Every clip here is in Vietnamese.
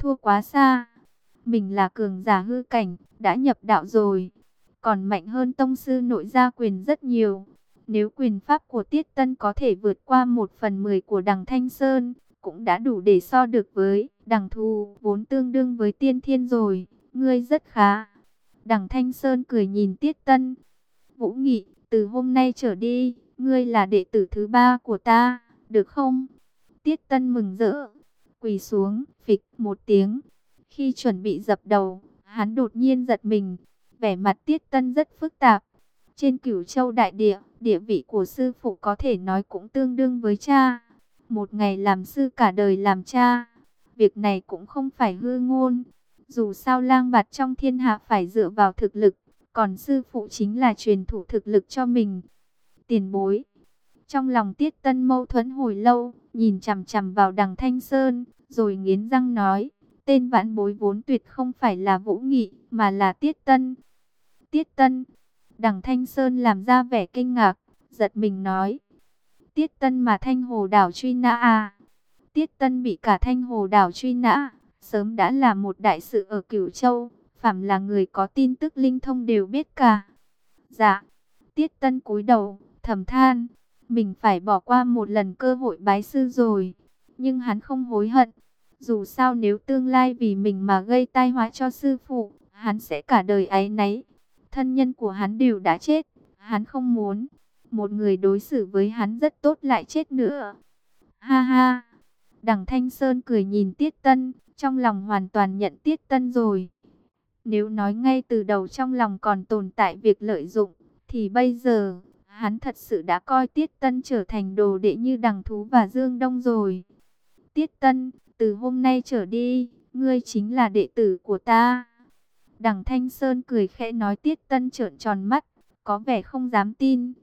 thua quá xa. Mình là cường giả hư cảnh, đã nhập đạo rồi, còn mạnh hơn tông sư nội gia quyền rất nhiều. Nếu quyền pháp của Tiết Tân có thể vượt qua 1/10 của đằng Thanh Sơn, cũng đã đủ để so được với đằng Thù, vốn tương đương với tiên thiên rồi. Ngươi rất khá. Đằng Thanh Sơn cười nhìn Tiết Tân. Vũ Nghị, từ hôm nay trở đi, ngươi là đệ tử thứ 3 của ta, được không? Tiết Tân mừng rỡ, quỳ xuống, phịch một tiếng. Khi chuẩn bị dập đầu, hắn đột nhiên giật mình. Vẻ mặt Tiết Tân rất phức tạp. Trên Cửu Châu đại địa, địa vị của sư phụ có thể nói cũng tương đương với cha. Một ngày làm sư, cả đời làm cha. Việc này cũng không phải hư ngôn. Dù sao lang bạt trong thiên hạ phải dựa vào thực lực, còn sư phụ chính là truyền thụ thực lực cho mình. Tiền bối. Trong lòng Tiết Tân mâu thuẫn hồi lâu, nhìn chằm chằm vào đằng Thanh Sơn, rồi nghiến răng nói, tên vãn bối vốn tuyệt không phải là Vũ Nghị, mà là Tiết Tân. Tiết Tân. Đằng Thanh Sơn làm ra vẻ kinh ngạc, giật mình nói, Tiết Tân mà Thanh Hồ Đảo truy nã à? Tiết Tân bị cả Thanh Hồ Đảo truy nã, sớm đã là một đại sự ở Cửu Châu, phàm là người có tin tức linh thông đều biết cả. Dạ. Tiết Tân cúi đầu, thầm than, mình phải bỏ qua một lần cơ hội bái sư rồi, nhưng hắn không hối hận. Dù sao nếu tương lai vì mình mà gây tai họa cho sư phụ, hắn sẽ cả đời áy náy. Thân nhân của hắn đều đã chết, hắn không muốn một người đối xử với hắn rất tốt lại chết nữa. Ha ha. Đằng Thanh Sơn cười nhìn Tiết Tân, trong lòng hoàn toàn nhận Tiết Tân rồi. Nếu nói ngay từ đầu trong lòng còn tồn tại việc lợi dụng, thì bây giờ, hắn thật sự đã coi Tiết Tân trở thành đồ đệ như Đằng Thú và Dương Đông rồi. Tiết Tân, từ hôm nay trở đi, ngươi chính là đệ tử của ta. Đằng Thanh Sơn cười khẽ nói. Tiết Tân trợn tròn mắt, có vẻ không dám tin.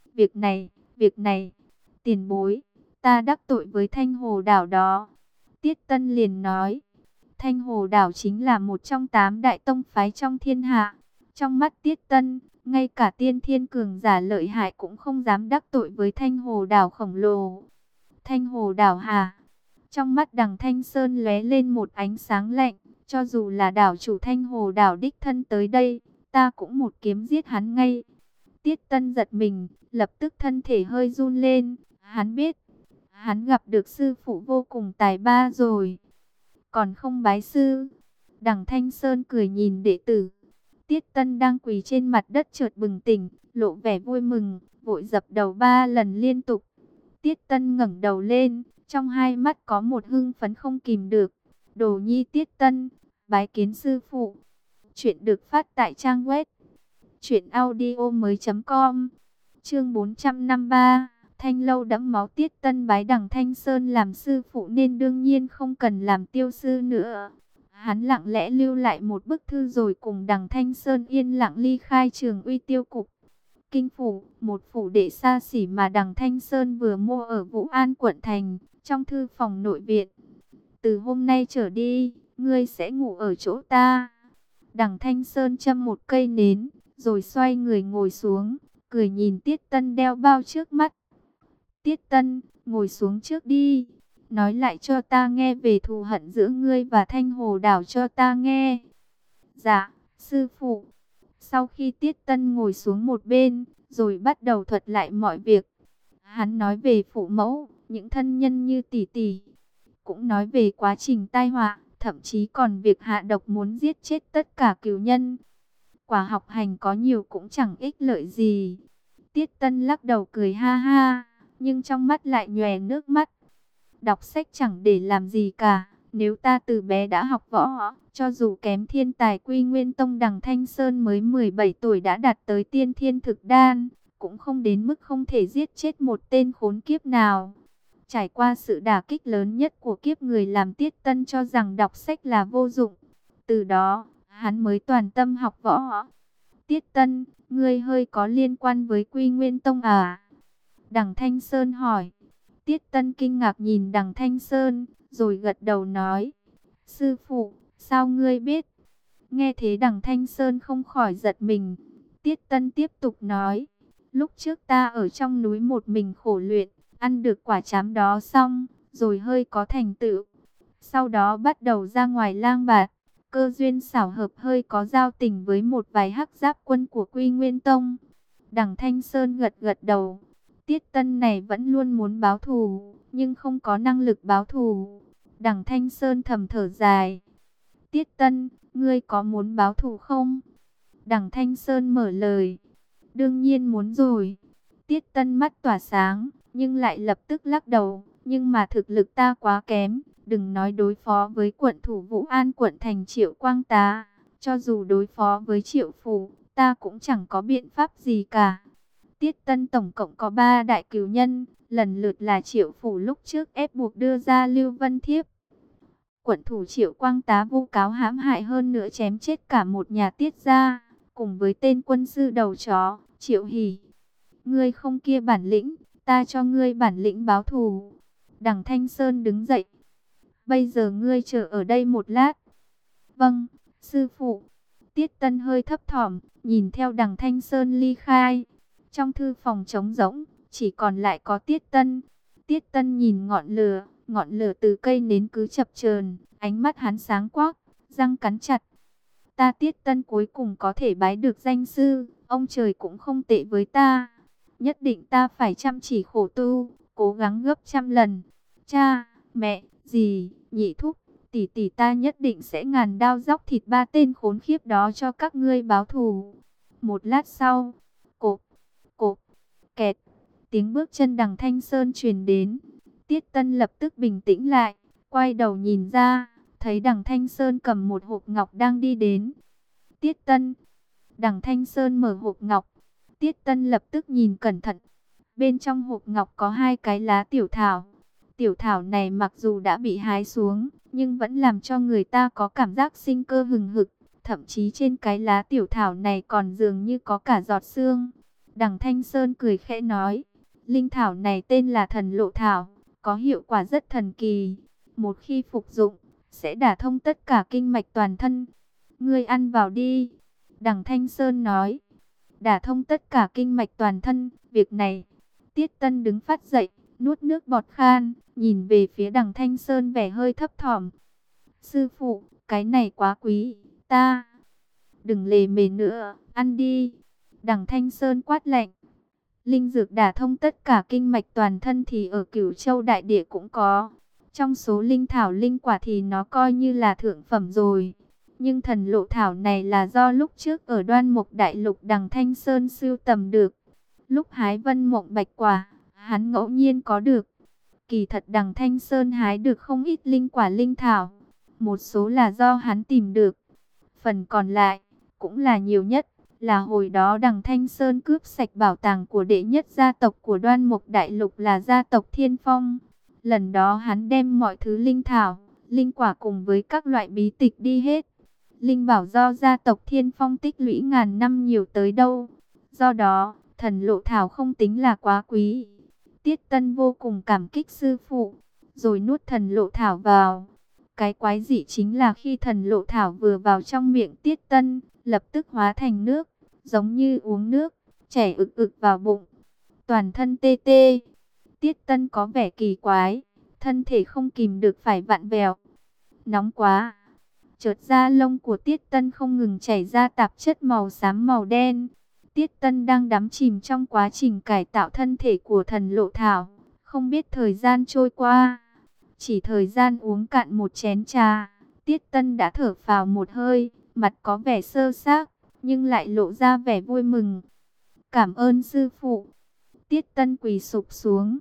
Việc này, tiền bối, ta đắc tội với Thanh Hồ Đảo đó. Tiết Tân liền nói, Thanh Hồ Đảo chính là một trong 8 đại tông phái trong thiên hạ. Trong mắt Tiết Tân, ngay cả tiên thiên cường giả lợi hại cũng không dám đắc tội với Thanh Hồ Đảo khổng lồ. Thanh Hồ Đảo hả? Trong mắt đằng Thanh Sơn lóe lên một ánh sáng lạnh. Cho dù là đảo chủ Thanh Hồ Đảo đích thân tới đây, ta cũng một kiếm giết hắn ngay. Tiết Tân giật mình, lập tức thân thể hơi run lên. Hắn biết, hắn gặp được sư phụ vô cùng tài ba rồi, còn không bái sư. Đằng Thanh Sơn cười nhìn đệ tử. Tiết Tân đang quỳ trên mặt đất chợt bừng tỉnh, lộ vẻ vui mừng, vội dập đầu 3 lần liên tục. Tiết Tân ngẩng đầu lên, trong hai mắt có một hưng phấn không kìm được. Đồ nhi Tiết Tân, bái kiến sư phụ. Chuyện được phát tại trang web truyệnaudiomoi.com. Chương 453. Thanh lâu đẫm máu. Tiết Tân bái đằng Thanh Sơn làm sư phụ nên đương nhiên không cần làm tiêu sư nữa. Hắn lặng lẽ lưu lại một bức thư rồi cùng đằng Thanh Sơn yên lặng ly khai Trường Uy Tiêu Cục. Kinh phủ, một phủ đệ xa xỉ mà đằng Thanh Sơn vừa mua ở Vũ An quận thành, trong thư phòng nội viện. Từ hôm nay trở đi, ngươi sẽ ngủ ở chỗ ta. Đằng Thanh Sơn châm một cây nến, rồi xoay người ngồi xuống, cười nhìn Tiết Tân đeo bao trước mắt. Tiết Tân, ngồi xuống trước đi. Nói lại cho ta nghe về thù hận giữa ngươi và Thanh Hồ Đảo cho ta nghe. Dạ, sư phụ. Sau khi Tiết Tân ngồi xuống một bên, rồi bắt đầu thuật lại mọi việc. Hắn nói về phụ mẫu, những thân nhân như tỷ tỷ. Cũng nói về quá trình tai họa, thậm chí còn việc hạ độc muốn giết chết tất cả cừu nhân. Quả học hành có nhiều cũng chẳng ích lợi gì. Tiết Tân lắc đầu cười ha ha, nhưng trong mắt lại nhòe nước mắt. Đọc sách chẳng để làm gì cả. Nếu ta từ bé đã học võ, cho dù kém thiên tài Quy Nguyên Tông đằng Thanh Sơn mới 17 tuổi đã đạt tới tiên thiên thực đan, cũng không đến mức không thể giết chết một tên khốn kiếp nào. Trải qua sự đả kích lớn nhất của kiếp người làm Tiết Tân cho rằng đọc sách là vô dụng. Từ đó, hắn mới toàn tâm học võ. Tiết Tân, ngươi hơi có liên quan với Quy Nguyên Tông à? Đằng Thanh Sơn hỏi. Tiết Tân kinh ngạc nhìn đằng Thanh Sơn, rồi gật đầu nói. Sư phụ, sao ngươi biết? Nghe thế đằng Thanh Sơn không khỏi giật mình. Tiết Tân tiếp tục nói. Lúc trước ta ở trong núi một mình khổ luyện, ăn được quả trám đó xong, rồi hơi có thành tựu. Sau đó bắt đầu ra ngoài lang bạt, cơ duyên xảo hợp hơi có giao tình với một vài hắc giáp quân của Quy Nguyên Tông. Đằng Thanh Sơn gật gật đầu. Tiết Tân này vẫn luôn muốn báo thù, nhưng không có năng lực báo thù. Đằng Thanh Sơn thầm thở dài. Tiết Tân, ngươi có muốn báo thù không? Đằng Thanh Sơn mở lời. Đương nhiên muốn rồi. Tiết Tân mắt tỏa sáng, nhưng lại lập tức lắc đầu. Nhưng mà thực lực ta quá kém, đừng nói đối phó với quận thủ Vũ An quận thành Triệu Quang Tá. Cho dù đối phó với Triệu Phủ, ta cũng chẳng có biện pháp gì cả. Tiết Tân tổng cộng có 3 đại cửu nhân, lần lượt là Triệu Phủ lúc trước ép buộc đưa ra Lưu Vân Thiếp. Quận thủ Triệu Quang Tá vu cáo hãm hại hơn nữa chém chết cả một nhà Tiết gia, cùng với tên quân sư đầu chó, Triệu Hỷ. Ngươi không kia bản lĩnh, ta cho ngươi bản lĩnh báo thù. Đằng Thanh Sơn đứng dậy. Bây giờ ngươi chờ ở đây một lát. Vâng, sư phụ. Tiết Tân hơi thấp thỏm, nhìn theo đằng Thanh Sơn ly khai. Trong thư phòng trống rỗng, chỉ còn lại có Tiết Tân. Tiết Tân nhìn ngọn lửa từ cây nến cứ chập chờn, ánh mắt hắn sáng quắc, răng cắn chặt. Ta Tiết Tân cuối cùng có thể bái được danh sư, ông trời cũng không tệ với ta. Nhất định ta phải chăm chỉ khổ tu, cố gắng gấp trăm lần. Cha, mẹ, dì, nhị thúc, tỷ tỷ ta nhất định sẽ ngàn đao dóc thịt 3 tên khốn khiếp đó cho các ngươi báo thù. Một lát sau, cộp, cộp, kẹt, tiếng bước chân đằng Thanh Sơn truyền đến. Tiết Tân lập tức bình tĩnh lại, quay đầu nhìn ra, thấy đằng Thanh Sơn cầm một hộp ngọc đang đi đến. Tiết Tân, đằng Thanh Sơn mở hộp ngọc. Tiết Tân lập tức nhìn cẩn thận. Bên trong hộp ngọc có 2 cái lá tiểu thảo. Tiểu thảo này mặc dù đã bị hái xuống, nhưng vẫn làm cho người ta có cảm giác sinh cơ hừng hực. Thậm chí trên cái lá tiểu thảo này còn dường như có cả giọt sương. Đằng Thanh Sơn cười khẽ nói, linh thảo này tên là thần lộ thảo, có hiệu quả rất thần kỳ. Một khi phục dụng, sẽ đả thông tất cả kinh mạch toàn thân. Ngươi ăn vào đi. Đằng Thanh Sơn nói, đả thông tất cả kinh mạch toàn thân, việc này. Tiết Tân đứng phát dậy, nuốt nước bọt khan, nhìn về phía đằng Thanh Sơn vẻ hơi thấp thỏm. Sư phụ, cái này quá quý, ta. Đừng lề mề nữa, ăn đi. Đằng Thanh Sơn quát lạnh. Linh dược đả thông tất cả kinh mạch toàn thân thì ở Cửu Châu Đại Địa cũng có. Trong số linh thảo linh quả thì nó coi như là thượng phẩm rồi. Nhưng thần lộ thảo này là do lúc trước ở Đoan Mục Đại Lục đằng Thanh Sơn sưu tầm được. Lúc hái Vân Mộng Bạch Quả, hắn ngẫu nhiên có được. Kỳ thật đằng Thanh Sơn hái được không ít linh quả linh thảo. Một số là do hắn tìm được. Phần còn lại, cũng là nhiều nhất, là hồi đó đằng Thanh Sơn cướp sạch bảo tàng của đệ nhất gia tộc của Đoan Mục Đại Lục là gia tộc Thiên Phong. Lần đó hắn đem mọi thứ linh thảo, linh quả cùng với các loại bí tịch đi hết. Linh bảo do gia tộc Thiên Phong tích lũy ngàn năm nhiều tới đâu. Do đó, thần lộ thảo không tính là quá quý. Tiết Tân vô cùng cảm kích sư phụ, rồi nuốt thần lộ thảo vào. Cái quái dị chính là khi thần lộ thảo vừa vào trong miệng Tiết Tân, lập tức hóa thành nước, giống như uống nước, chảy ực ực vào bụng. Toàn thân tê tê. Tiết Tân có vẻ kỳ quái, thân thể không kìm được phải vặn vẹo. Nóng quá. Chợt da lông của Tiết Tân không ngừng chảy ra tạp chất màu xám màu đen. Tiết Tân đang đắm chìm trong quá trình cải tạo thân thể của thần lộ thảo, không biết thời gian trôi qua. Chỉ thời gian uống cạn một chén trà, Tiết Tân đã thở phào một hơi, mặt có vẻ sơ xác, nhưng lại lộ ra vẻ vui mừng. Cảm ơn sư phụ. Tiết Tân quỳ sụp xuống.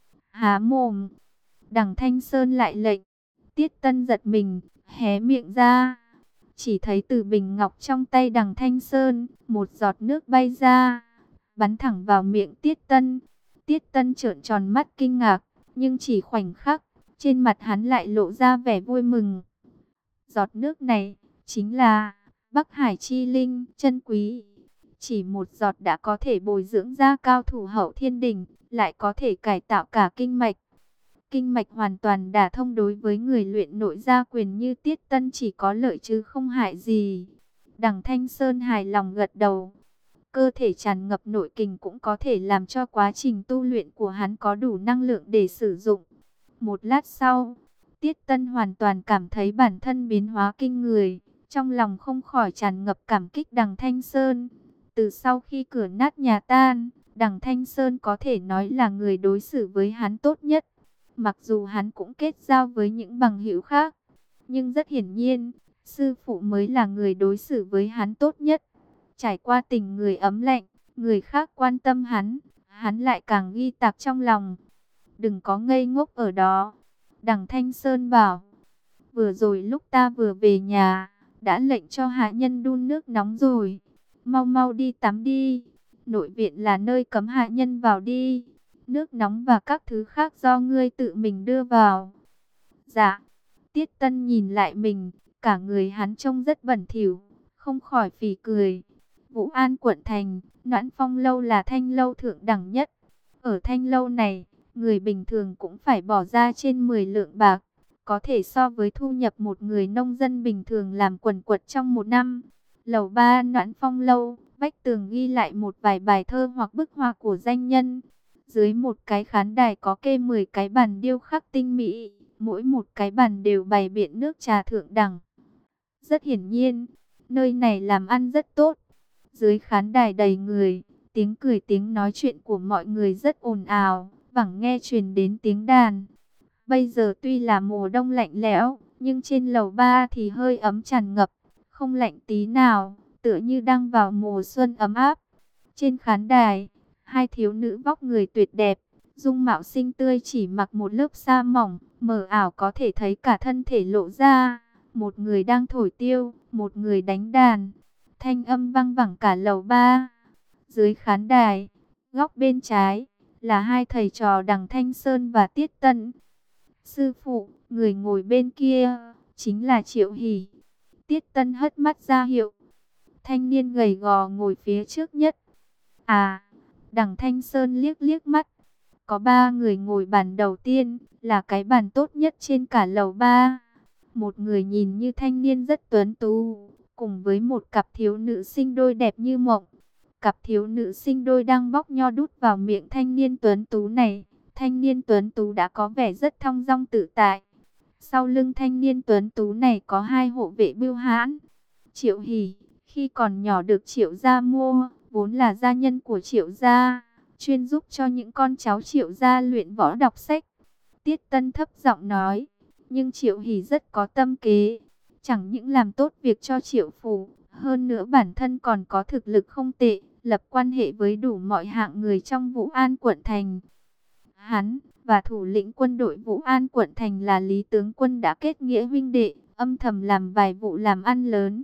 Há mồm. Đằng Thanh Sơn lại lệnh. Tiết Tân giật mình, hé miệng ra. Chỉ thấy từ bình ngọc trong tay đằng Thanh Sơn, một giọt nước bay ra, bắn thẳng vào miệng Tiết Tân. Tiết Tân trợn tròn mắt kinh ngạc, nhưng chỉ khoảnh khắc, trên mặt hắn lại lộ ra vẻ vui mừng. Giọt nước này, chính là Bắc Hải Chi Linh, chân quý. Chỉ một giọt đã có thể bồi dưỡng ra cao thủ hậu thiên đỉnh, lại có thể cải tạo cả kinh mạch. Kinh mạch hoàn toàn đả thông đối với người luyện nội gia quyền như Tiết Tân chỉ có lợi chứ không hại gì. Đằng Thanh Sơn hài lòng gật đầu. Cơ thể tràn ngập nội kình cũng có thể làm cho quá trình tu luyện của hắn có đủ năng lượng để sử dụng. Một lát sau, Tiết Tân hoàn toàn cảm thấy bản thân biến hóa kinh người, trong lòng không khỏi tràn ngập cảm kích Đằng Thanh Sơn. Từ sau khi cửa nát nhà tan, Đằng Thanh Sơn có thể nói là người đối xử với hắn tốt nhất. Mặc dù hắn cũng kết giao với những bằng hữu khác, nhưng rất hiển nhiên, sư phụ mới là người đối xử với hắn tốt nhất. Trải qua tình người ấm lạnh, người khác quan tâm hắn lại càng ghi tạc trong lòng. Đừng có ngây ngốc ở đó. Đằng Thanh Sơn bảo, vừa rồi lúc ta vừa về nhà, đã lệnh cho hạ nhân đun nước nóng rồi. Mau mau đi tắm đi. Nội viện là nơi cấm hạ nhân vào đi. Nước nóng và các thứ khác do ngươi tự mình đưa vào. Dạ. Tiết Tân nhìn lại mình, cả người hắn trông rất bẩn thỉu, không khỏi phì cười. Vũ An quận thành, Noãn Phong lâu là thanh lâu thượng đẳng nhất. Ở thanh lâu này, người bình thường cũng phải bỏ ra trên 10 lượng bạc, có thể so với thu nhập một người nông dân bình thường làm quần quật trong một năm. Lầu 3 Noãn Phong lâu, vách tường ghi lại một vài bài thơ hoặc bức họa của danh nhân. Dưới một cái khán đài có kê 10 cái bàn điêu khắc tinh mỹ, mỗi một cái bàn đều bày biện nước trà thượng đẳng. Rất hiển nhiên, nơi này làm ăn rất tốt. Dưới khán đài đầy người, tiếng cười tiếng nói chuyện của mọi người rất ồn ào, vẳng nghe truyền đến tiếng đàn. Bây giờ tuy là mùa đông lạnh lẽo, nhưng trên lầu 3 thì hơi ấm tràn ngập, không lạnh tí nào, tựa như đang vào mùa xuân ấm áp. Trên khán đài, hai thiếu nữ vóc người tuyệt đẹp, dung mạo xinh tươi chỉ mặc một lớp sa mỏng, mờ ảo có thể thấy cả thân thể lộ ra. Một người đang thổi tiêu, một người đánh đàn. Thanh âm vang vẳng cả lầu 3. Dưới khán đài, góc bên trái, là hai thầy trò Đằng Thanh Sơn và Tiết Tân. Sư phụ, người ngồi bên kia, chính là Triệu Hỷ. Tiết Tân hất mắt ra hiệu. Thanh niên gầy gò ngồi phía trước nhất. À, Đằng Thanh Sơn liếc liếc mắt. Có 3 người ngồi bàn đầu tiên, là cái bàn tốt nhất trên cả lầu 3. Một người nhìn như thanh niên rất tuấn tú, cùng với một cặp thiếu nữ sinh đôi đẹp như mộng. Cặp thiếu nữ sinh đôi đang bóc nho đút vào miệng thanh niên tuấn tú này. Thanh niên tuấn tú đã có vẻ rất thong dong tự tại. Sau lưng thanh niên tuấn tú này có 2 hộ vệ bưu hãn. Triệu Hỷ, khi còn nhỏ được Triệu gia mua, vốn là gia nhân của Triệu gia, chuyên giúp cho những con cháu Triệu gia luyện võ đọc sách. Tiết Tân thấp giọng nói, nhưng Triệu Hỷ rất có tâm kế, chẳng những làm tốt việc cho Triệu phủ, hơn nữa bản thân còn có thực lực không tệ, lập quan hệ với đủ mọi hạng người trong Vũ An quận thành. Hắn và thủ lĩnh quân đội Vũ An quận thành là Lý tướng quân đã kết nghĩa huynh đệ, âm thầm làm vài vụ làm ăn lớn.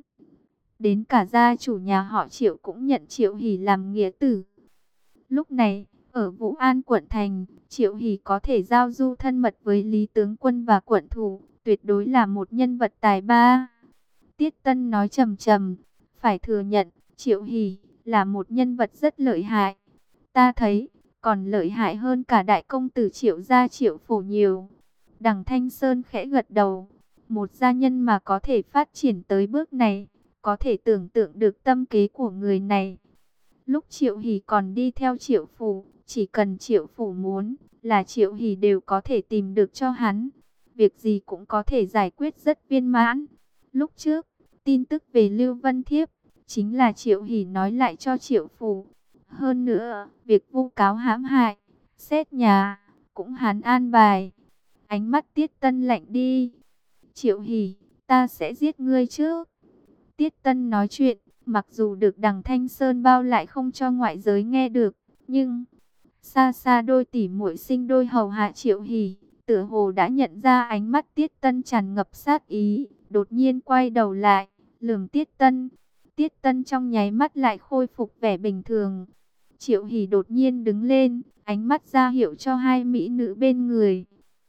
Đến cả gia chủ nhà họ Triệu cũng nhận Triệu Hỷ làm nghĩa tử. Lúc này, ở Vũ An quận thành, Triệu Hỷ có thể giao du thân mật với Lý tướng quân và quận thủ, tuyệt đối là một nhân vật tài ba. Tiết Tân nói trầm trầm, phải thừa nhận, Triệu Hỷ là một nhân vật rất lợi hại. Ta thấy, còn lợi hại hơn cả đại công tử Triệu gia Triệu phổ nhiều. Đằng Thanh Sơn khẽ gật đầu, một gia nhân mà có thể phát triển tới bước này, có thể tưởng tượng được tâm kế của người này. Lúc Triệu Hỷ còn đi theo Triệu phủ, chỉ cần Triệu phủ muốn, là Triệu Hỷ đều có thể tìm được cho hắn. Việc gì cũng có thể giải quyết rất viên mãn. Lúc trước, tin tức về Lưu Vân Thiếp, chính là Triệu Hỷ nói lại cho Triệu phủ. Hơn nữa, việc vu cáo hãm hại, xét nhà, cũng hắn an bài. Ánh mắt Tiết Tân lạnh đi. Triệu Hỷ, ta sẽ giết ngươi trước. Tiết Tân nói chuyện, mặc dù được Đằng Thanh Sơn bao lại không cho ngoại giới nghe được, nhưng xa xa đôi tỷ muội sinh đôi hầu hạ Triệu Hỷ, tựa hồ đã nhận ra ánh mắt Tiết Tân tràn ngập sát ý, đột nhiên quay đầu lại, lườm Tiết Tân. Tiết Tân trong nháy mắt lại khôi phục vẻ bình thường. Triệu Hỷ đột nhiên đứng lên, ánh mắt ra hiệu cho hai mỹ nữ bên người.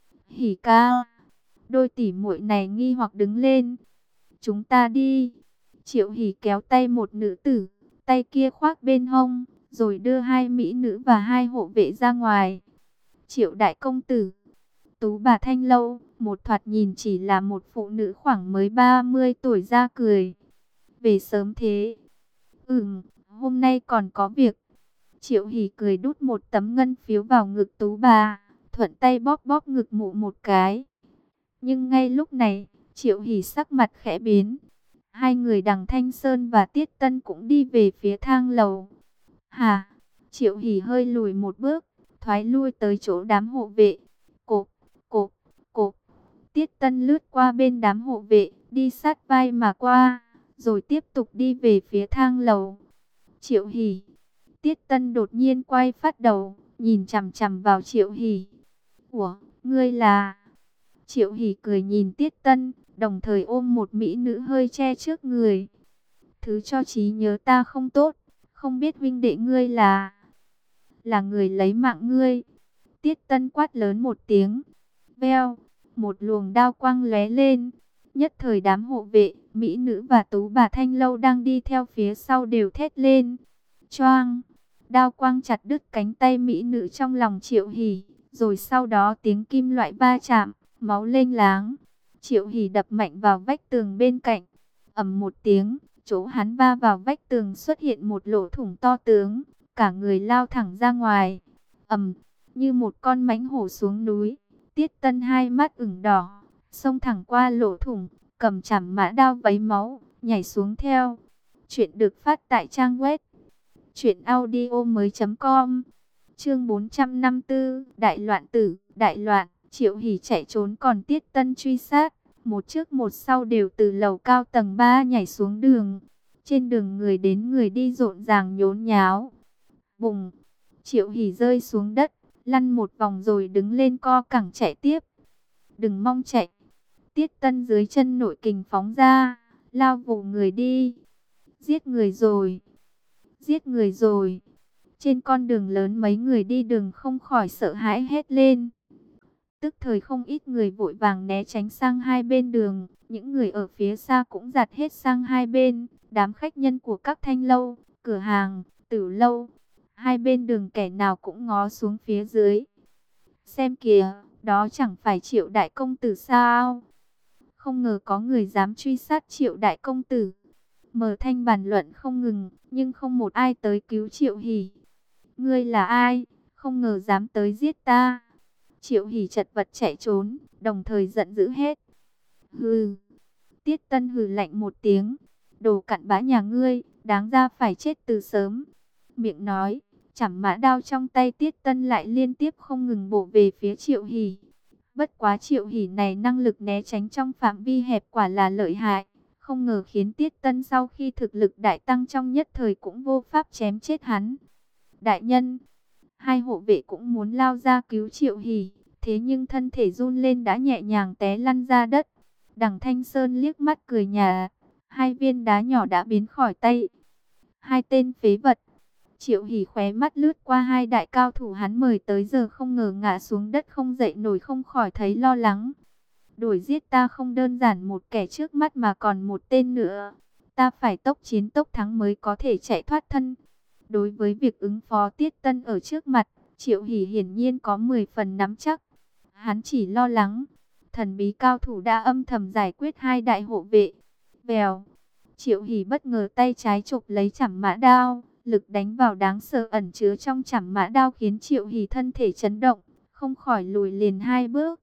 Hỷ ca. Đôi tỷ muội này nghi hoặc đứng lên. Chúng ta đi. Triệu Hỷ kéo tay một nữ tử, tay kia khoác bên hông, rồi đưa hai mỹ nữ và hai hộ vệ ra ngoài. Triệu đại công tử. Tú bà Thanh Lâu, một thoạt nhìn chỉ là một phụ nữ khoảng mới 30 tuổi ra cười. Về sớm thế. Hôm nay còn có việc. Triệu Hỷ cười đút một tấm ngân phiếu vào ngực Tú bà, thuận tay bóp bóp ngực mụ một cái. Nhưng ngay lúc này, Triệu Hỷ sắc mặt khẽ biến. Hai người Đằng Thanh Sơn và Tiết Tân cũng đi về phía thang lầu. Hả? Triệu Hỷ hơi lùi một bước, thoái lui tới chỗ đám hộ vệ. Cộp, cộp, cộp. Tiết Tân lướt qua bên đám hộ vệ, đi sát vai mà qua, rồi tiếp tục đi về phía thang lầu. Triệu Hỷ. Tiết Tân đột nhiên quay phát đầu, nhìn chằm chằm vào Triệu Hỷ. Ủa, ngươi là... Triệu Hỷ cười nhìn Tiết Tân, đồng thời ôm một mỹ nữ hơi che trước người. Thứ cho trí nhớ ta không tốt, không biết huynh đệ ngươi là người lấy mạng ngươi. Tiết Tân quát lớn một tiếng. Veo, một luồng đao quang lóe lên. Nhất thời đám hộ vệ, mỹ nữ và tú bà Thanh Lâu đang đi theo phía sau đều thét lên. Choang, đao quang chặt đứt cánh tay mỹ nữ trong lòng Triệu Hỷ, rồi sau đó tiếng kim loại va chạm, máu lênh láng. Triệu Hỷ đập mạnh vào vách tường bên cạnh. Ầm một tiếng, chỗ hắn va vào vách tường xuất hiện một lỗ thủng to tướng, cả người lao thẳng ra ngoài. Ầm, như một con mãnh hổ xuống núi. Tiết Tân hai mắt ửng đỏ, xông thẳng qua lỗ thủng, cầm chảm mã đao vấy máu, nhảy xuống theo. Chuyện được phát tại trang web truyệnaudiomoi.com. Chương 454, đại loạn tử, đại loạn. Triệu Hỷ chạy trốn còn Tiết Tân truy sát, một trước một sau đều từ lầu cao tầng 3 nhảy xuống đường. Trên đường người đến người đi rộn ràng nhốn nháo. Bùng, Triệu Hỷ rơi xuống đất, lăn một vòng rồi đứng lên co cẳng chạy tiếp. Đừng mong chạy. Tiết Tân dưới chân nội kình phóng ra, lao vù người đi. Giết người rồi, giết người rồi. Trên con đường lớn mấy người đi đường không khỏi sợ hãi hét lên. Tức thời không ít người vội vàng né tránh sang hai bên đường. Những người ở phía xa cũng giạt hết sang hai bên. Đám khách nhân của các thanh lâu, cửa hàng, tử lâu, hai bên đường kẻ nào cũng ngó xuống phía dưới. Xem kìa, đó chẳng phải Triệu đại công tử sao? Không ngờ có người dám truy sát Triệu đại công tử. Mở thanh bàn luận không ngừng, nhưng không một ai tới cứu Triệu Hỷ. Ngươi là ai? Không ngờ dám tới giết ta. Triệu Hỷ chật vật chạy trốn, đồng thời giận dữ hết. Hừ. Tiết Tân hừ lạnh một tiếng. Đồ cặn bã nhà ngươi, đáng ra phải chết từ sớm. Miệng nói, chảm mã đao trong tay Tiết Tân lại liên tiếp không ngừng bổ về phía Triệu Hỷ. Bất quá Triệu Hỷ này năng lực né tránh trong phạm vi hẹp quả là lợi hại. Không ngờ khiến Tiết Tân sau khi thực lực đại tăng trong nhất thời cũng vô pháp chém chết hắn. Đại nhân, hai hộ vệ cũng muốn lao ra cứu Triệu Hỷ, thế nhưng thân thể run lên đã nhẹ nhàng té lăn ra đất. Đằng Thanh Sơn liếc mắt cười nhạt, hai viên đá nhỏ đã biến khỏi tay. Hai tên phế vật. Triệu Hỷ khóe mắt lướt qua hai đại cao thủ hắn mời tới giờ không ngờ ngã xuống đất không dậy nổi, không khỏi thấy lo lắng. Đuổi giết ta không đơn giản một kẻ trước mắt mà còn một tên nữa. Ta phải tốc chiến tốc thắng mới có thể chạy thoát thân. Đối với việc ứng phó Tiết Tân ở trước mặt, Triệu Hỷ hiển nhiên có 10 phần nắm chắc. Hắn chỉ lo lắng, thần bí cao thủ đã âm thầm giải quyết hai đại hộ vệ. Vèo, Triệu Hỷ bất ngờ tay trái chộp lấy chảm mã đao, lực đánh vào đáng sợ ẩn chứa trong chảm mã đao khiến Triệu Hỷ thân thể chấn động, không khỏi lùi liền hai bước.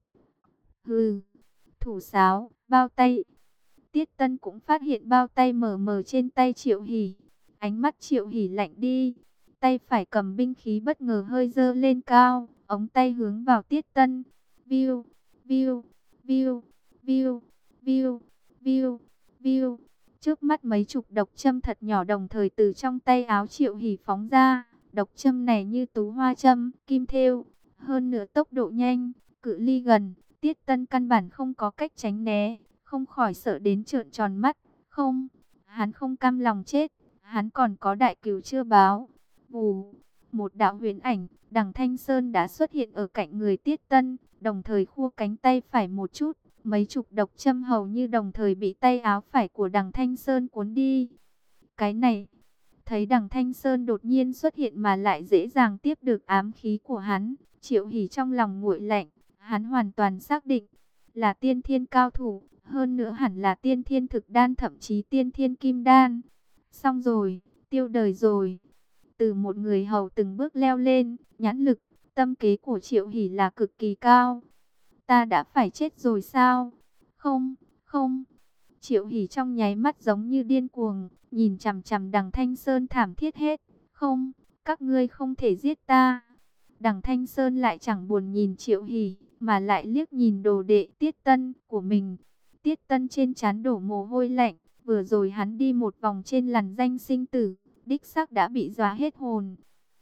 Hừ, thủ sáo, bao tay. Tiết Tân cũng phát hiện bao tay mờ mờ trên tay Triệu Hỷ. Ánh mắt Triệu Hỷ lạnh đi, tay phải cầm binh khí bất ngờ hơi dơ lên cao, ống tay hướng vào Tiết Tân. Viu, viu, viu, viu, viu, viu, viu. Trước mắt mấy chục độc châm thật nhỏ đồng thời từ trong tay áo Triệu Hỷ phóng ra. Độc châm này như tú hoa châm, kim thêu, hơn nữa tốc độ nhanh, cự ly gần. Tiết Tân căn bản không có cách tránh né, không khỏi sợ đến trợn tròn mắt. Không, hắn không cam lòng chết, hắn còn có đại cừu chưa báo. Vù, một đạo huyền ảnh, Đằng Thanh Sơn đã xuất hiện ở cạnh người Tiết Tân, đồng thời khua cánh tay phải một chút. Mấy chục độc châm hầu như đồng thời bị tay áo phải của Đằng Thanh Sơn cuốn đi. Cái này, thấy Đằng Thanh Sơn đột nhiên xuất hiện mà lại dễ dàng tiếp được ám khí của hắn, Triệu Hỷ trong lòng nguội lạnh. Hắn hoàn toàn xác định là tiên thiên cao thủ, hơn nữa hẳn là tiên thiên thực đan, thậm chí tiên thiên kim đan. Xong rồi, tiêu đời rồi. Từ một người hầu từng bước leo lên, nhãn lực, tâm kế của Triệu Hỷ là cực kỳ cao. Ta đã phải chết rồi sao? Không, không. Triệu Hỷ trong nháy mắt giống như điên cuồng, nhìn chằm chằm Đằng Thanh Sơn thảm thiết hết. Không, các ngươi không thể giết ta. Đằng Thanh Sơn lại chẳng buồn nhìn Triệu Hỷ, mà lại liếc nhìn đồ đệ Tiết Tân của mình. Tiết Tân trên trán đổ mồ hôi lạnh, vừa rồi hắn đi một vòng trên lằn danh sinh tử, đích xác đã bị dọa hết hồn.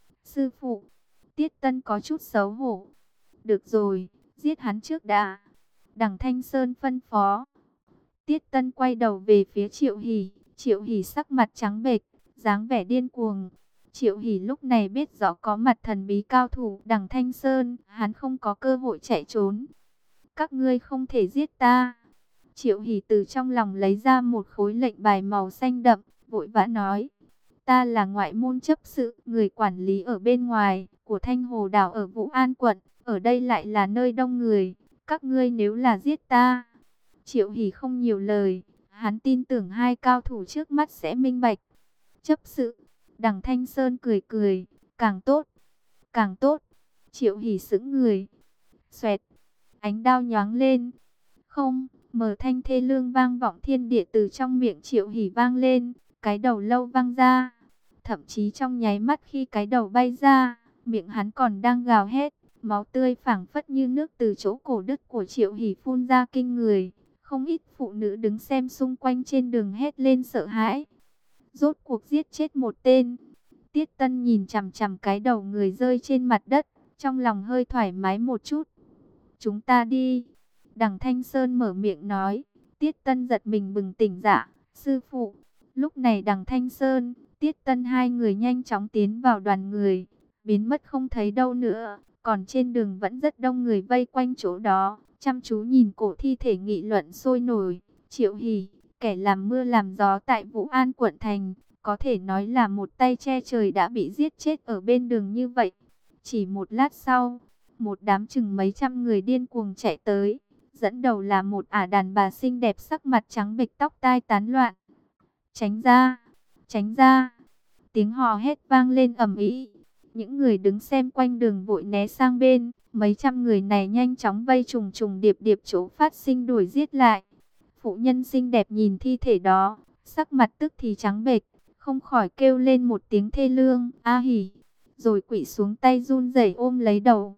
Sư phụ, Tiết Tân có chút xấu hổ. Được rồi, giết hắn trước đã. Đằng Thanh Sơn phân phó. Tiết Tân quay đầu về phía Triệu Hỷ, Triệu Hỷ sắc mặt trắng bệch, dáng vẻ điên cuồng. Triệu Hỷ lúc này biết rõ có mặt thần bí cao thủ Đằng Thanh Sơn, hắn không có cơ hội chạy trốn. Các ngươi không thể giết ta. Triệu Hỷ từ trong lòng lấy ra một khối lệnh bài màu xanh đậm, vội vã nói. Ta là ngoại môn chấp sự, người quản lý ở bên ngoài, của Thanh Hồ Đảo ở Vũ An quận, ở đây lại là nơi đông người. Các ngươi nếu là giết ta. Triệu Hỷ không nhiều lời, hắn tin tưởng hai cao thủ trước mắt sẽ minh bạch. Chấp sự, Đằng Thanh Sơn cười cười, càng tốt, càng tốt. Triệu Hỷ sững người. Xoẹt, ánh đao nhoáng lên. Không, mở thanh thê lương vang vọng thiên địa từ trong miệng Triệu Hỷ vang lên, cái đầu lâu văng ra. Thậm chí trong nháy mắt khi cái đầu bay ra, miệng hắn còn đang gào hét, máu tươi phảng phất như nước từ chỗ cổ đứt của Triệu Hỷ phun ra kinh người. Không ít phụ nữ đứng xem xung quanh trên đường hét lên sợ hãi. Rốt cuộc giết chết một tên. Tiết Tân nhìn chằm chằm cái đầu người rơi trên mặt đất, trong lòng hơi thoải mái một chút. Chúng ta đi. Đằng Thanh Sơn mở miệng nói. Tiết Tân giật mình bừng tỉnh dạ. Sư phụ. Lúc này Đằng Thanh Sơn, Tiết Tân hai người nhanh chóng tiến vào đoàn người, biến mất không thấy đâu nữa. Còn trên đường vẫn rất đông người vây quanh chỗ đó, chăm chú nhìn cổ thi thể nghị luận sôi nổi. Triệu Hỷ, kẻ làm mưa làm gió tại Vũ An quận thành, có thể nói là một tay che trời đã bị giết chết ở bên đường như vậy. Chỉ một lát sau, một đám chừng mấy trăm người điên cuồng chạy tới, dẫn đầu là một ả đàn bà xinh đẹp sắc mặt trắng bệch tóc tai tán loạn. Tránh ra, tránh ra. Tiếng hò hét vang lên ầm ĩ. Những người đứng xem quanh đường vội né sang bên, mấy trăm người này nhanh chóng vây trùng trùng điệp điệp chỗ phát sinh đuổi giết lại. Phụ nhân xinh đẹp nhìn thi thể đó, sắc mặt tức thì trắng bệch, không khỏi kêu lên một tiếng thê lương, a hỉ, rồi quỵ xuống tay run rẩy ôm lấy đầu.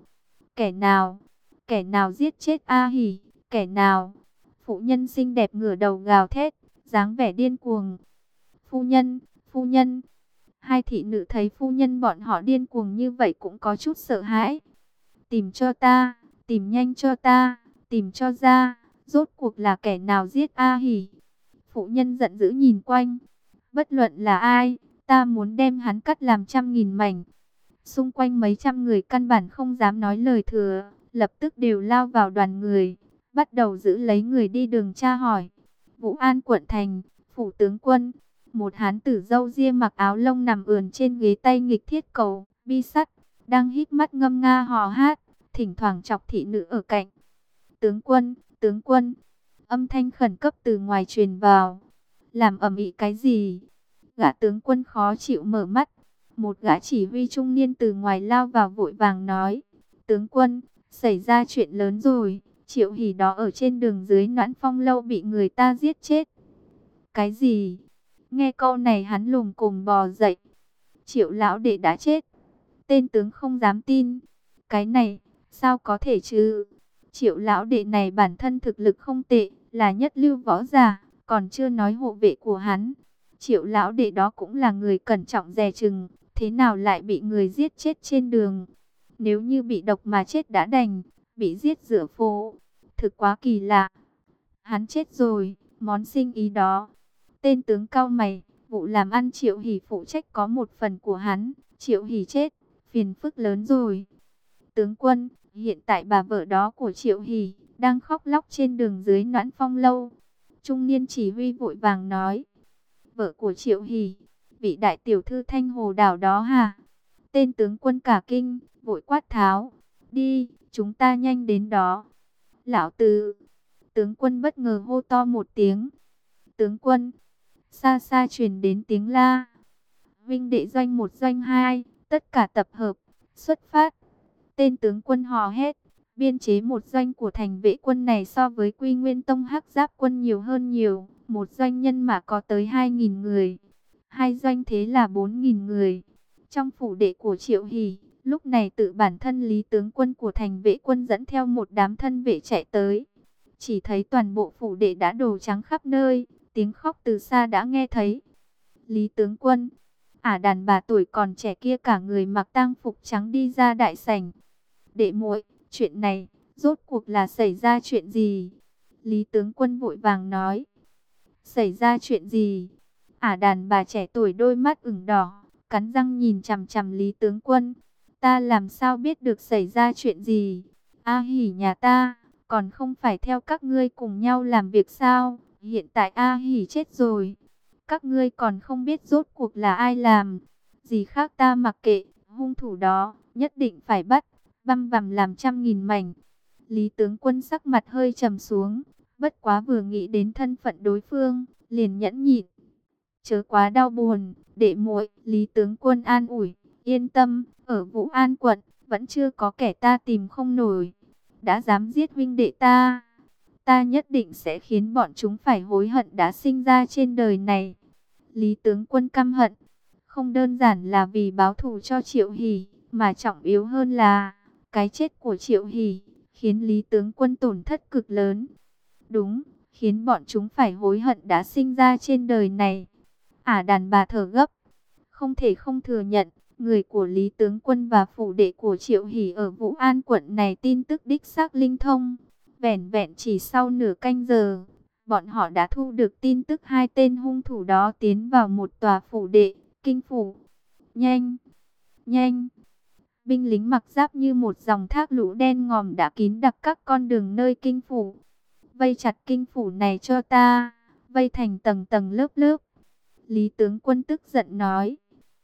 Kẻ nào giết chết a hỉ, kẻ nào? Phụ nhân xinh đẹp ngửa đầu gào thét, dáng vẻ điên cuồng. Phu nhân, phu nhân. Hai thị nữ thấy phu nhân bọn họ điên cuồng như vậy cũng có chút sợ hãi. Tìm cho ta, tìm nhanh cho ta, tìm cho ra, rốt cuộc là kẻ nào giết A Hỉ. Phụ nhân giận dữ nhìn quanh, bất luận là ai, ta muốn đem hắn cắt làm trăm nghìn mảnh. Xung quanh mấy trăm người căn bản không dám nói lời thừa, lập tức đều lao vào đoàn người, bắt đầu giữ lấy người đi đường tra hỏi. Vũ An quận thành, phủ tướng quân. Một hán tử râu ria mặc áo lông nằm ườn trên ghế tay nghịch thiết cầu, bi sắt, đang híp mắt ngâm nga hò hát, thỉnh thoảng chọc thị nữ ở cạnh. Tướng quân, âm thanh khẩn cấp từ ngoài truyền vào. Làm ầm ĩ cái gì? Gã tướng quân khó chịu mở mắt. Một gã chỉ huy trung niên từ ngoài lao vào vội vàng nói. Tướng quân, xảy ra chuyện lớn rồi. Triệu Hỷ đó ở trên đường dưới Noãn Phong lâu bị người ta giết chết. Cái gì? Nghe câu này hắn lùm cùm bò dậy. Triệu lão đệ đã chết. Tên tướng không dám tin. Cái này, sao có thể chứ? Triệu lão đệ này bản thân thực lực không tệ, là nhất lưu võ giả, còn chưa nói hộ vệ của hắn. Triệu lão đệ đó cũng là người cẩn trọng dè chừng, thế nào lại bị người giết chết trên đường? Nếu như bị độc mà chết đã đành, bị giết giữa phố, thực quá kỳ lạ. Hắn chết rồi, món sinh ý đó. Tên tướng cau mày, vụ làm ăn Triệu Hỷ phụ trách có một phần của hắn, Triệu Hỷ chết, phiền phức lớn rồi. Tướng quân, hiện tại bà vợ đó của Triệu Hỷ đang khóc lóc trên đường dưới Noãn Phong lâu. Trung niên chỉ huy vội vàng nói. Vợ của Triệu Hỷ, vị đại tiểu thư Thanh Hồ Đảo đó hả? Tên tướng quân cả kinh, vội quát tháo. Đi, chúng ta nhanh đến đó. Lão Từ. Tướng quân bất ngờ hô to một tiếng. Tướng quân. Xa xa truyền đến tiếng la. Vinh đệ doanh 1 doanh 2, tất cả tập hợp, xuất phát. Tên tướng quân hò hét, Biên chế một doanh của thành vệ quân này so với Quy Nguyên Tông Hắc Giáp quân nhiều hơn nhiều. Một doanh nhân mà có tới 2.000 người. Hai doanh thế là 4.000 người. Trong phủ đệ của Triệu Hỷ, lúc này tự bản thân Lý tướng quân của thành vệ quân dẫn theo một đám thân vệ chạy tới. Chỉ thấy toàn bộ phủ đệ đã đổ trắng khắp nơi, tiếng khóc từ xa đã nghe thấy. Lý tướng quân, đàn bà tuổi còn trẻ kia cả người mặc tang phục trắng đi ra đại sảnh. Đệ muội, chuyện này, rốt cuộc là xảy ra chuyện gì? Lý tướng quân vội vàng nói. Xảy ra chuyện gì? Đàn bà trẻ tuổi đôi mắt ửng đỏ, cắn răng nhìn chằm chằm Lý tướng quân. Ta làm sao biết được xảy ra chuyện gì? A Hỷ nhà ta, còn không phải theo các ngươi cùng nhau làm việc sao? Hiện tại A Hỷ chết rồi. Các ngươi còn không biết rốt cuộc là ai làm. Gì khác ta mặc kệ, hung thủ đó, nhất định phải bắt, băm vằm làm trăm nghìn mảnh. Lý tướng quân sắc mặt hơi trầm xuống, bất quá vừa nghĩ đến thân phận đối phương, liền nhẫn nhịn. Chớ quá đau buồn, đệ muội, Lý tướng quân an ủi, yên tâm, ở Vũ An quận, vẫn chưa có kẻ ta tìm không nổi. Đã dám giết huynh đệ ta, ta nhất định sẽ khiến bọn chúng phải hối hận đã sinh ra trên đời này. Lý tướng quân căm hận, không đơn giản là vì báo thù cho Triệu Hỷ, mà trọng yếu hơn là cái chết của Triệu Hỷ khiến Lý tướng quân tổn thất cực lớn. Đúng, khiến bọn chúng phải hối hận đã sinh ra trên đời này. Đàn bà thở gấp, không thể không thừa nhận, người của Lý tướng quân và phủ đệ của Triệu Hỷ ở Vũ An quận này tin tức đích xác linh thông. Vẻn vẹn chỉ sau nửa canh giờ, bọn họ đã thu được tin tức hai tên hung thủ đó tiến vào một tòa phủ đệ, kinh phủ. Nhanh, nhanh! Binh lính mặc giáp như một dòng thác lũ đen ngòm đã kín đặc các con đường nơi kinh phủ. Vây chặt kinh phủ này cho ta, vây thành tầng tầng lớp lớp. Lý tướng quân tức giận nói.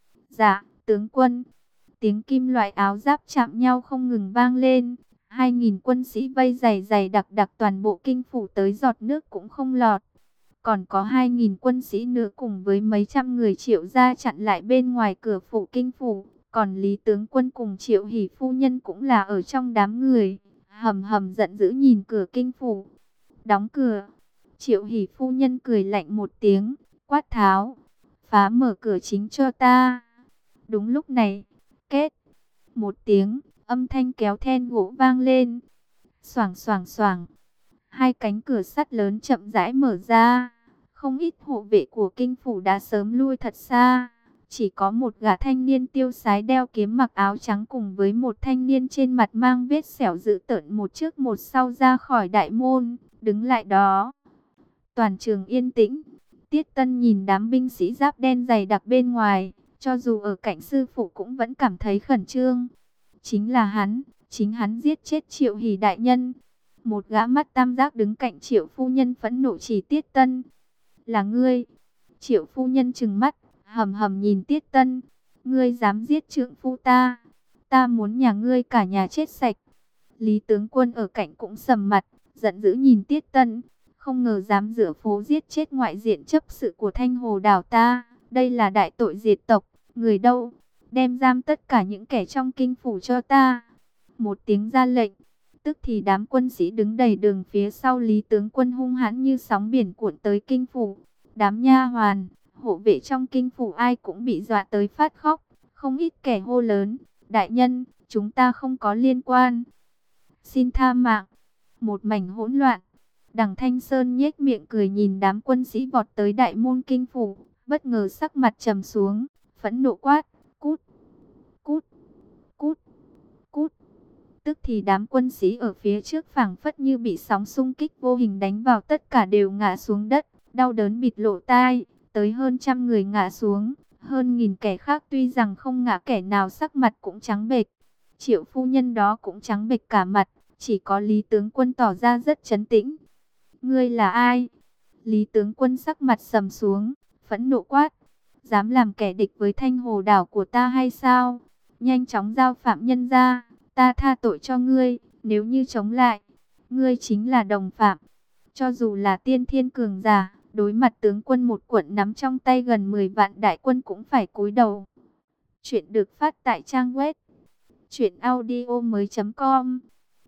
Dạ, tướng quân. Tiếng kim loại áo giáp chạm nhau không ngừng vang lên. 2.000 quân sĩ vây dày dày đặc đặc toàn bộ kinh phủ tới giọt nước cũng không lọt. Còn có 2.000 quân sĩ nữa cùng với mấy trăm người Triệu gia chặn lại bên ngoài cửa phủ kinh phủ. Còn Lý tướng quân cùng Triệu Hỷ phu nhân cũng là ở trong đám người. Hầm hầm giận dữ nhìn cửa kinh phủ. Đóng cửa. Triệu Hỷ phu nhân cười lạnh một tiếng, quát tháo. Phá mở cửa chính cho ta. Đúng lúc này, két. Một tiếng, âm thanh kéo then gỗ vang lên. Xoảng xoảng xoảng. Hai cánh cửa sắt lớn chậm rãi mở ra. Không ít hộ vệ của kinh phủ đã sớm lui thật xa. Chỉ có một gã thanh niên tiêu sái đeo kiếm mặc áo trắng cùng với một thanh niên trên mặt mang vết sẹo dữ tợn một trước một sau ra khỏi đại môn, đứng lại đó. Toàn trường yên tĩnh. Tiết Tân nhìn đám binh sĩ giáp đen dày đặc bên ngoài, cho dù ở cạnh sư phụ cũng vẫn cảm thấy khẩn trương. Chính là hắn, chính hắn giết chết Triệu Hỷ đại nhân. Một gã mắt tam giác đứng cạnh Triệu phu nhân phẫn nộ chỉ Tiết Tân. Là ngươi. Triệu phu nhân trừng mắt, hầm hầm nhìn Tiết Tân. Ngươi dám giết trượng phu ta. Ta muốn nhà ngươi cả nhà chết sạch. Lý tướng quân ở cạnh cũng sầm mặt, giận dữ nhìn Tiết Tân. Không ngờ dám rửa phố giết chết ngoại diện chấp sự của Thanh Hồ đảo ta. Đây là đại tội diệt tộc. Người đâu? Đem giam tất cả những kẻ trong kinh phủ cho ta. Một tiếng ra lệnh. Tức thì đám quân sĩ đứng đầy đường phía sau Lý tướng quân hung hãn như sóng biển cuộn tới kinh phủ. Đám nha hoàn, hộ vệ trong kinh phủ ai cũng bị dọa tới phát khóc. Không ít kẻ hô lớn. Đại nhân, chúng ta không có liên quan. Xin tha mạng. Một mảnh hỗn loạn. Đằng Thanh Sơn nhếch miệng cười nhìn đám quân sĩ vọt tới đại môn kinh phủ, bất ngờ sắc mặt trầm xuống, phẫn nộ quát, cút, cút, cút, cút. Tức thì đám quân sĩ ở phía trước phảng phất như bị sóng xung kích vô hình đánh vào, tất cả đều ngã xuống đất, đau đớn bịt lỗ tai, tới hơn trăm người ngã xuống, hơn nghìn kẻ khác tuy rằng không ngã kẻ nào sắc mặt cũng trắng bệch. Triệu phu nhân đó cũng trắng bệch cả mặt, chỉ có Lý tướng quân tỏ ra rất trấn tĩnh. Ngươi là ai? Lý tướng quân sắc mặt sầm xuống, phẫn nộ quát. Dám làm kẻ địch với Thanh Hồ đảo của ta hay sao? Nhanh chóng giao phạm nhân ra, ta tha tội cho ngươi. Nếu như chống lại, ngươi chính là đồng phạm. Cho dù là tiên thiên cường giả, đối mặt tướng quân một quận nắm trong tay gần 10 vạn đại quân cũng phải cúi đầu. Chuyện được phát tại trang web truyệnaudiomoi.com.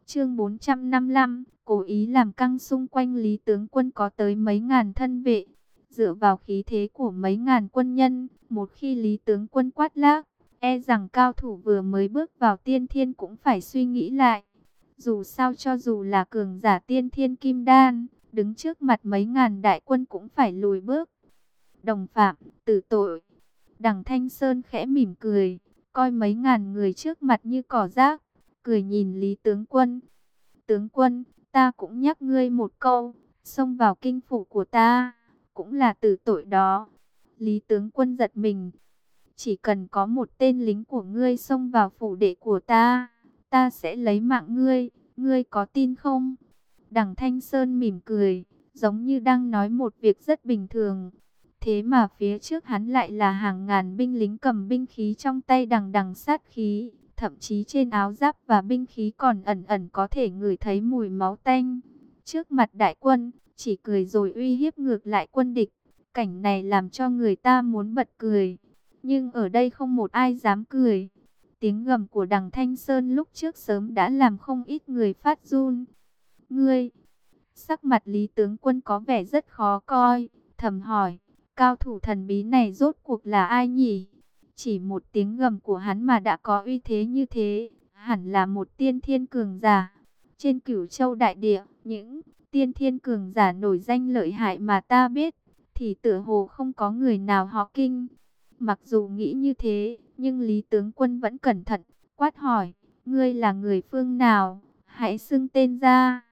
Chương 455, cố ý làm căng. Xung quanh Lý tướng quân có tới mấy ngàn thân vệ. Dựa vào khí thế của mấy ngàn quân nhân, một khi Lý tướng quân quát lác, e rằng cao thủ vừa mới bước vào tiên thiên cũng phải suy nghĩ lại. Dù sao cho dù là cường giả tiên thiên kim đan, đứng trước mặt mấy ngàn đại quân cũng phải lùi bước. Đồng phạm, tử tội. Đằng Thanh Sơn khẽ mỉm cười, coi mấy ngàn người trước mặt như cỏ rác, cười nhìn Lý tướng quân. Tướng quân, ta cũng nhắc ngươi một câu, xông vào kinh phủ của ta, cũng là tử tội đó. Lý tướng quân giật mình. Chỉ cần có một tên lính của ngươi xông vào phủ đệ của ta, ta sẽ lấy mạng ngươi, ngươi có tin không? Đằng Thanh Sơn mỉm cười, giống như đang nói một việc rất bình thường. Thế mà phía trước hắn lại là hàng ngàn binh lính cầm binh khí trong tay đằng đằng sát khí. Thậm chí trên áo giáp và binh khí còn ẩn ẩn có thể ngửi thấy mùi máu tanh. Trước mặt đại quân, chỉ cười rồi uy hiếp ngược lại quân địch. Cảnh này làm cho người ta muốn bật cười. Nhưng ở đây không một ai dám cười. Tiếng gầm của đằng Thanh Sơn lúc trước sớm đã làm không ít người phát run. Ngươi, sắc mặt Lý tướng quân có vẻ rất khó coi, thầm hỏi, cao thủ thần bí này rốt cuộc là ai nhỉ? Chỉ một tiếng gầm của hắn mà đã có uy thế như thế, hẳn là một tiên thiên cường giả. Trên Cửu Châu đại địa, những tiên thiên cường giả nổi danh lợi hại mà ta biết, thì tựa hồ không có người nào họ Kinh. Mặc dù nghĩ như thế, nhưng Lý tướng quân vẫn cẩn thận, quát hỏi, ngươi là người phương nào? Hãy xưng tên ra.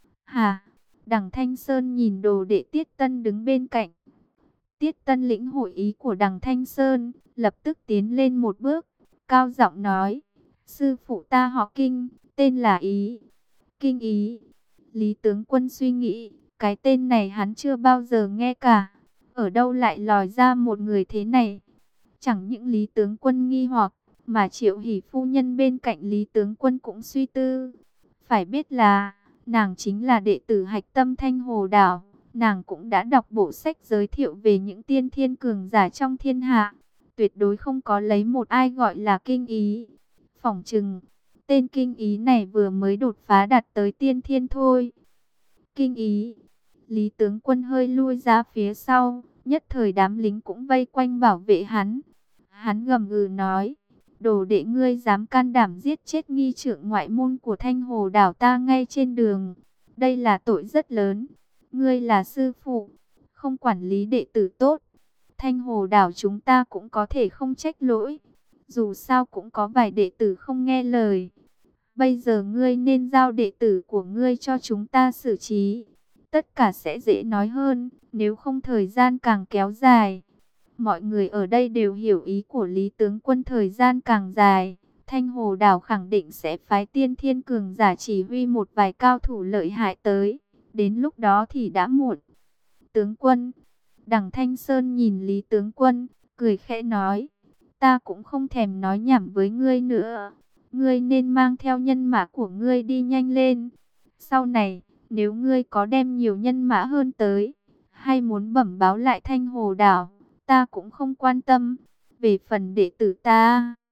Hả? Đằng Thanh Sơn nhìn đồ đệ Tiết Tân đứng bên cạnh. Tiết Tân lĩnh hội ý của đằng Thanh Sơn, lập tức tiến lên một bước, cao giọng nói, sư phụ ta họ Kinh, tên là Ý. Kinh Ý. Lý tướng quân suy nghĩ, cái tên này hắn chưa bao giờ nghe cả. Ở đâu lại lòi ra một người thế này? Chẳng những Lý tướng quân nghi hoặc, mà Triệu Hỷ phu nhân bên cạnh Lý tướng quân cũng suy tư. Phải biết là, nàng chính là đệ tử hạch tâm Thanh Hồ Đảo. Nàng cũng đã đọc bộ sách giới thiệu về những tiên thiên cường giả trong thiên hạ. Tuyệt đối không có lấy một ai gọi là Kinh Ý. Phỏng chừng, tên Kinh Ý này vừa mới đột phá đạt tới tiên thiên thôi. Kinh Ý. Lý tướng quân hơi lui ra phía sau. Nhất thời đám lính cũng vây quanh bảo vệ hắn. Hắn gầm gừ nói, đồ đệ ngươi dám can đảm giết chết nghi trưởng ngoại môn của Thanh Hồ Đảo ta ngay trên đường. Đây là tội rất lớn. Ngươi là sư phụ, không quản lý đệ tử tốt. Thanh Hồ Đảo chúng ta cũng có thể không trách lỗi. Dù sao cũng có vài đệ tử không nghe lời. Bây giờ ngươi nên giao đệ tử của ngươi cho chúng ta xử trí. Tất cả sẽ dễ nói hơn, nếu không thời gian càng kéo dài. Mọi người ở đây đều hiểu ý của Lý tướng quân, thời gian càng dài, Thanh Hồ Đảo khẳng định sẽ phái tiên thiên cường giả chỉ huy một vài cao thủ lợi hại tới. Đến lúc đó thì đã muộn. Tướng quân, đằng Thanh Sơn nhìn Lý tướng quân, cười khẽ nói, ta cũng không thèm nói nhảm với ngươi nữa. Ngươi nên mang theo nhân mã của ngươi đi nhanh lên. Sau này, nếu ngươi có đem nhiều nhân mã hơn tới, hay muốn bẩm báo lại Thanh Hồ Đảo, ta cũng không quan tâm. Về phần đệ tử ta,